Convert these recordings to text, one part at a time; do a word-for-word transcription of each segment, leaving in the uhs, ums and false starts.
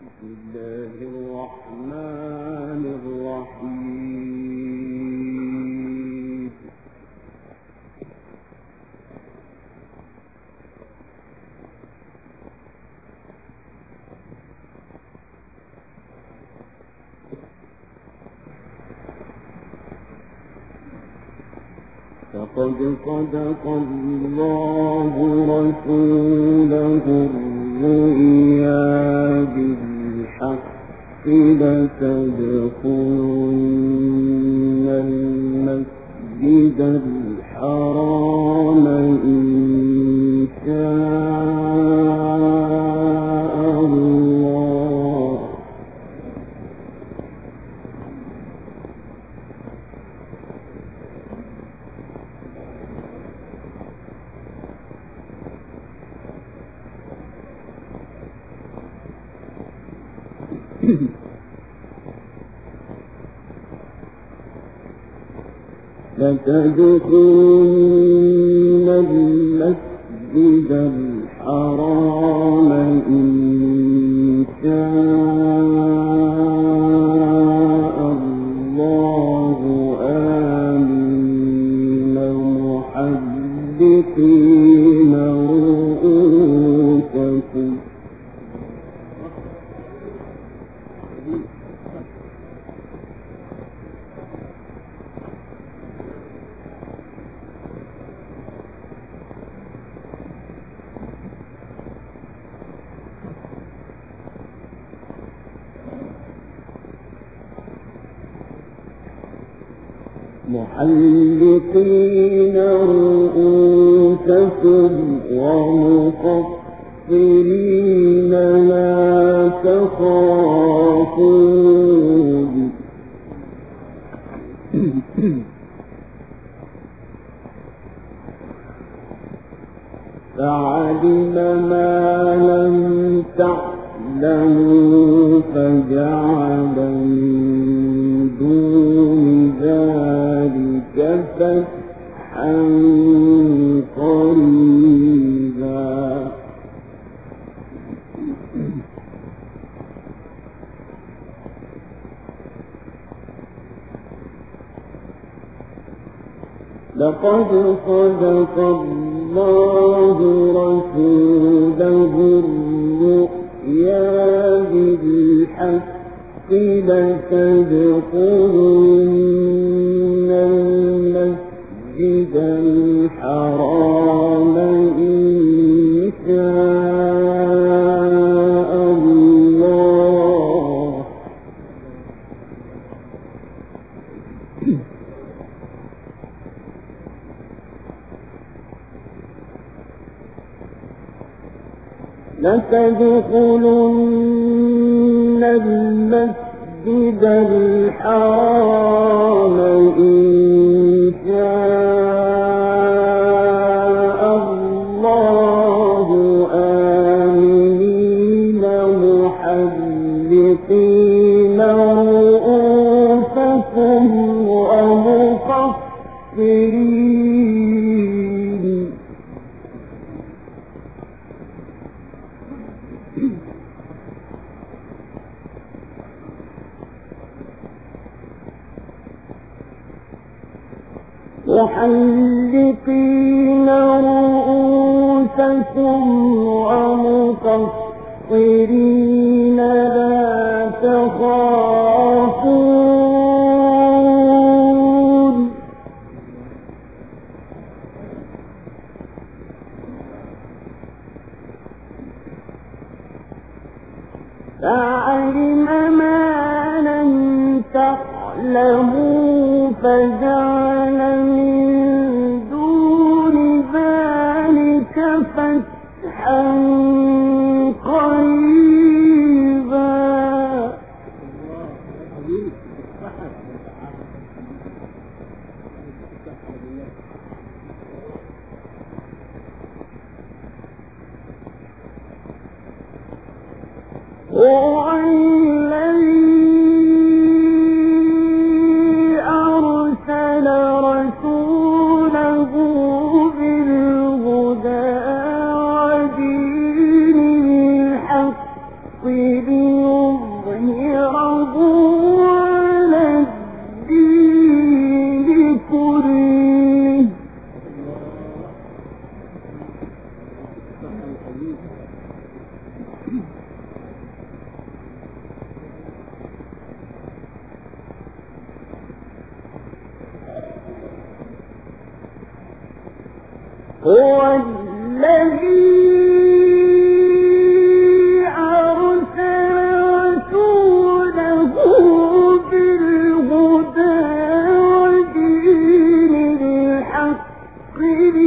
لقد صدق الله رسوله الرؤيا بالحق لتدخلن المسجد الحرام إن شاء الله لتدخلن المسجد الحرام إن شاء الله آمنين محلقين رؤوسكم محلقين رؤوسكم ومقصرين لا تخافون فعلم ما لم تعلموا فجعل من دون ذلك فتحا قريبا لقد صدق الله رسوله الرؤيا بالحق لتدخلن المسجد الحرام إن شاء الله لتدخلن المسجد الحرام إن شاء الله آمنين محلقين رؤوسكم ومقصرين محلقين رؤوسكم ومقصرين لا تخافون فعلم ما لم تعلموا فجعل من دون ذلك فتحا قريبا هو الذي أرسل رسوله بالهدى ودين الحق ليظهره هو الذي أرسل رسوله بالهدى ودين الحق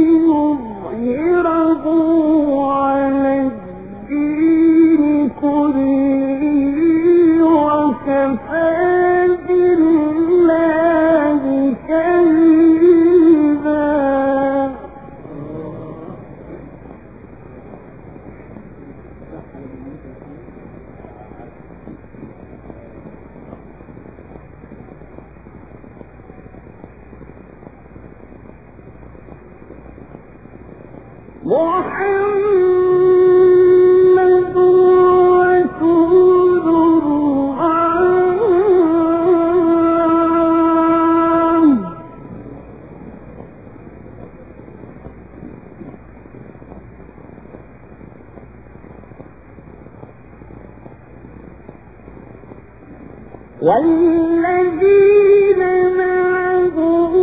ليظهره على الدين كله وكفى بالله شهيدا. محمد رسول الله والذين معه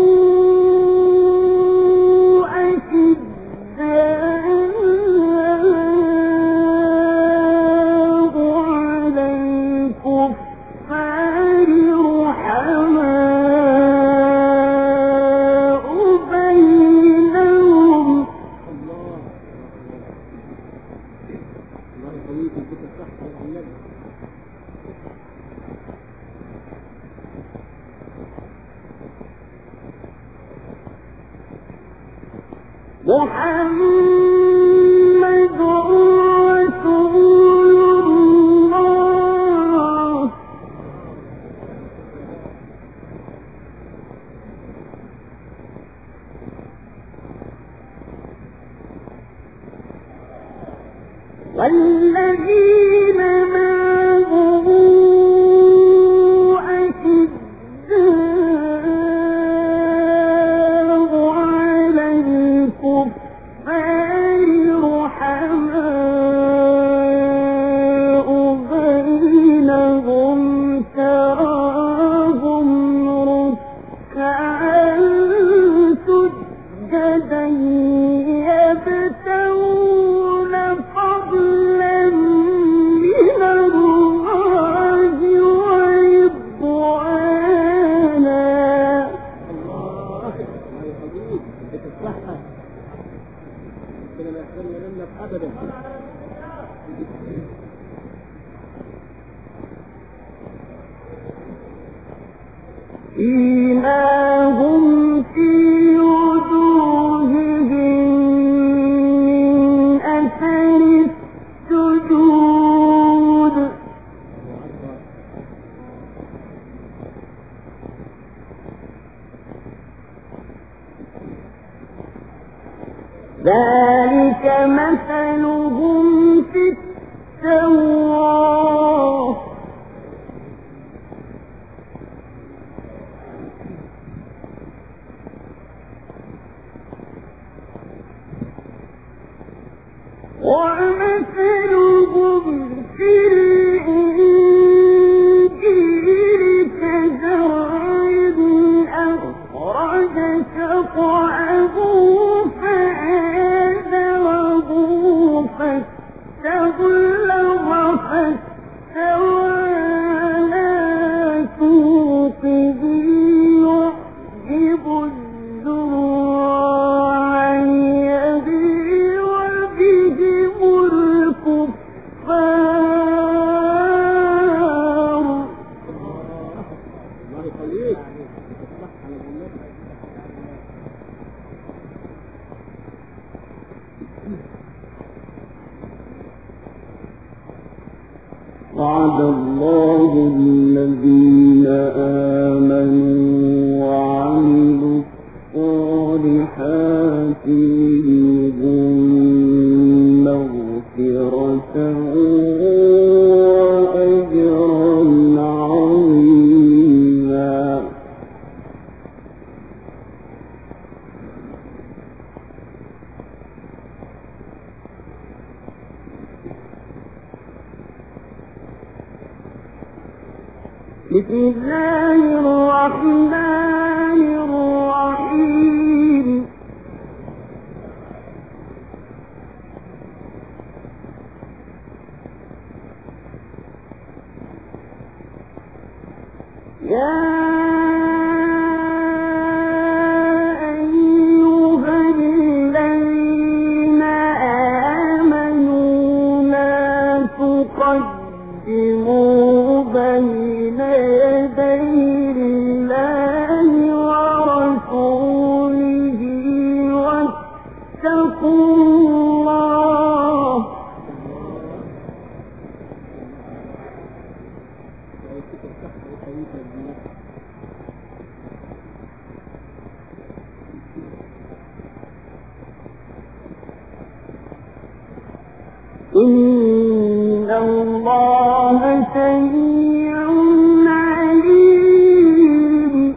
محمد رسول الله والذين معه إيماهم في وجوههم من أثر السجود ذلك مثلهم في التوراة ومثلهم في الإنجيل كزرع أخرج شطأه فآزره فاستغلظ فاستوى على سوقه يعجب الزراع ليغيظ بهم الكفار. الله يخليك. وعد الله الذين آمنوا وعملوا الصالحات منهم مغفرة وأجرا عظيما. بسم الله الرحمن الرحيم. إن الله سميع عليم.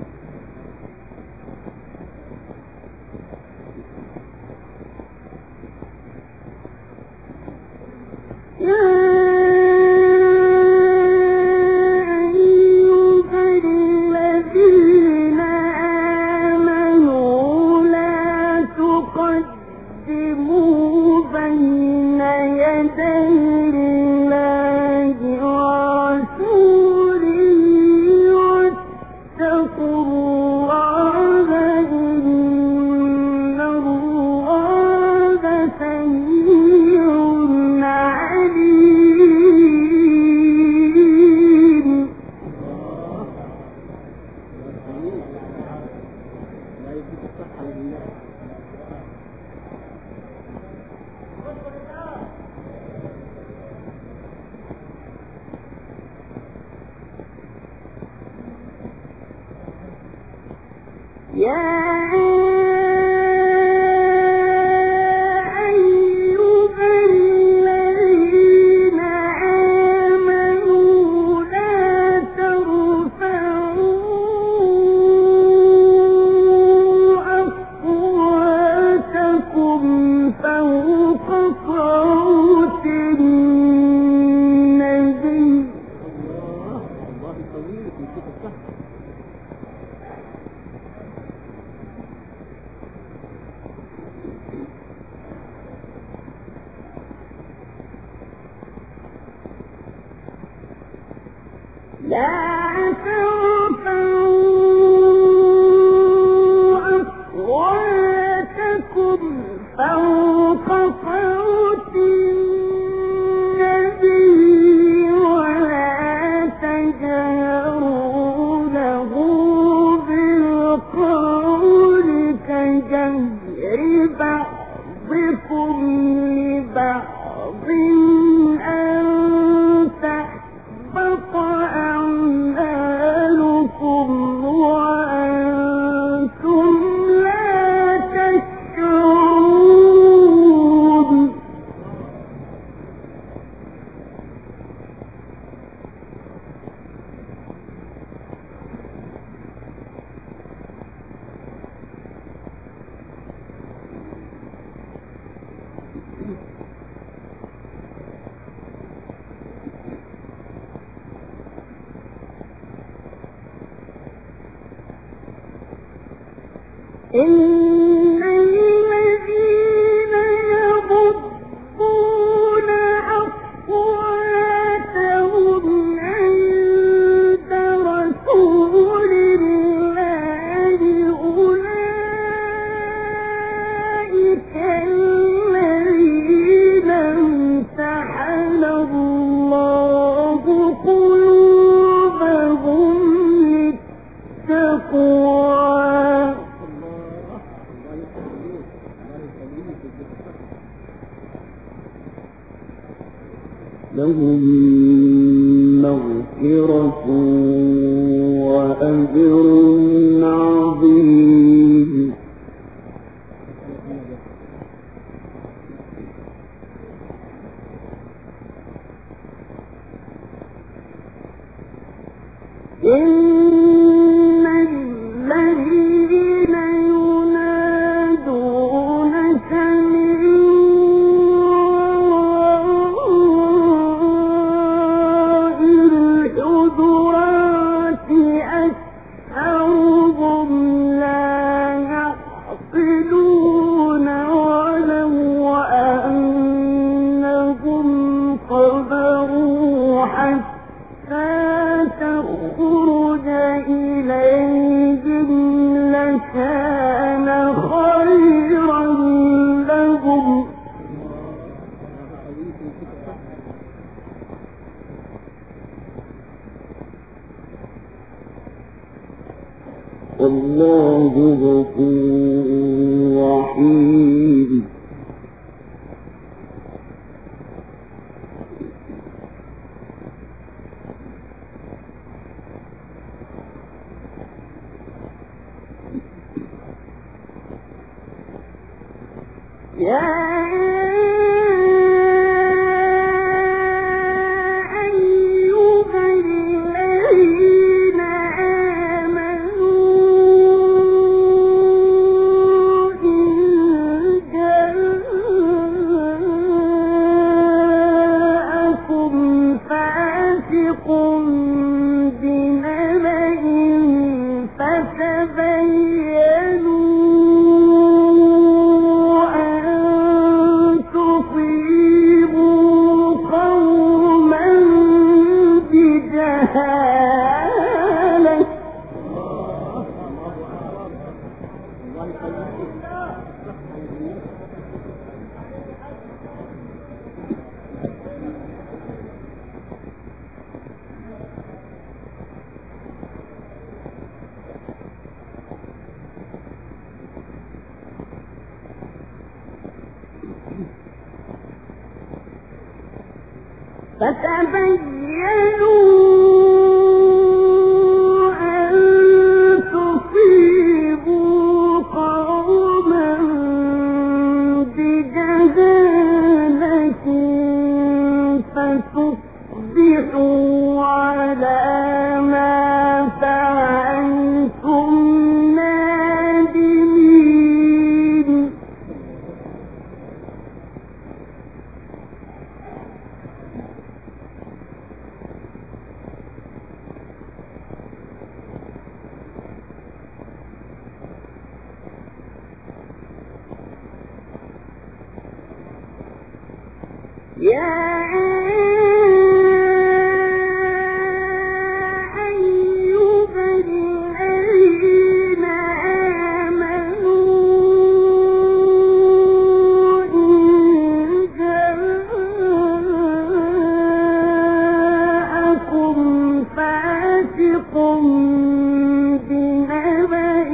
إن الذين يغضون أصواتهم عند رسول الله أولئك الذين امتحن الله قلوبهم للتقوى. لهم مغفرة وأجر عظيم. إن الذين ينادونك من وراء الحجرات أكثرهم لا يعقلون ولو أنهم صبروا حتى تخرج غفور رحيم. يا فتبينوا أن تصيبوا قوما بجهالة فتصبحوا على ما فعلتم نادمين. يا أيها الذين آمنوا إن جاءكم فاسق بنبأ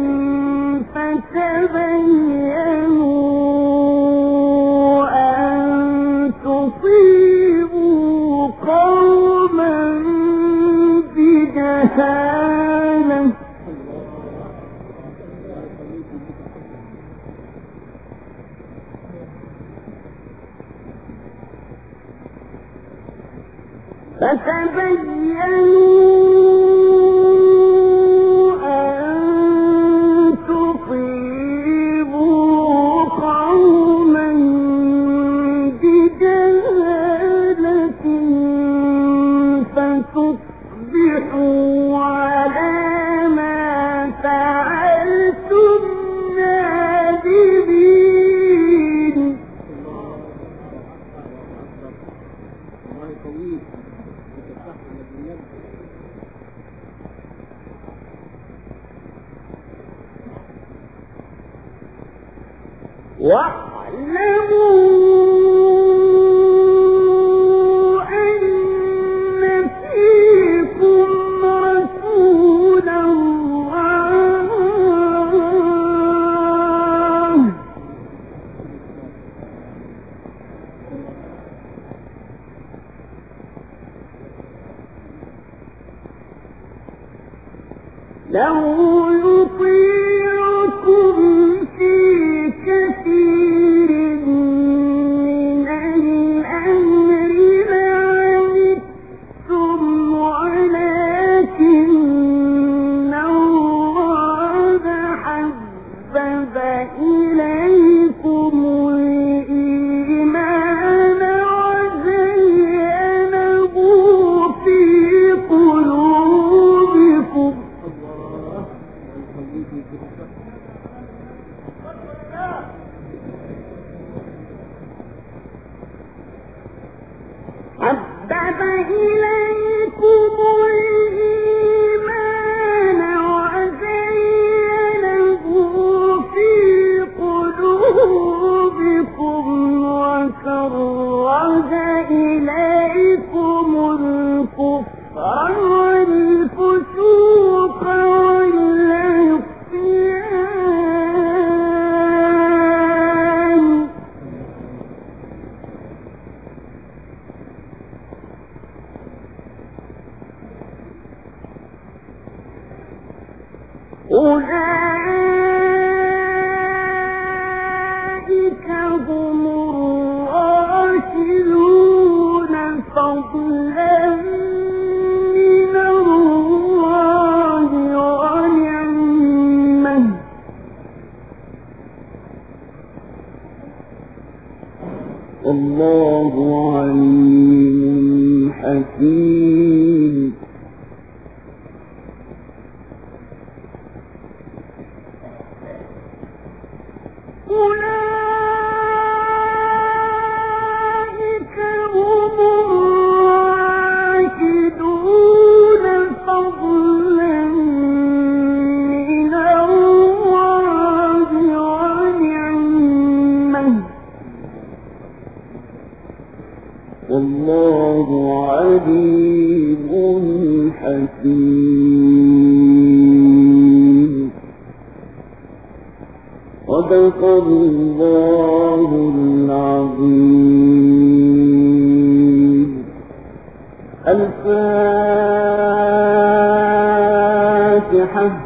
فتبينوا تصيبوا قوما بجهالة فتبينوا أن تصيبوا قوما بجهالة فتصبحوا على ما فعلتم نادمين. واعلموا أن فيكم رسول الله لو يطيعكم في كثير من الأمر لعنتم ولكن الله حبب إليكم الإيمان وزينه في قلوبكم فضلا من الله ونعمة والله عليم حكيم. أولئك هم الراشدون فضلا من الله ونعمة والله عليم حكيم. صدق الله العظيم. الفاتحة.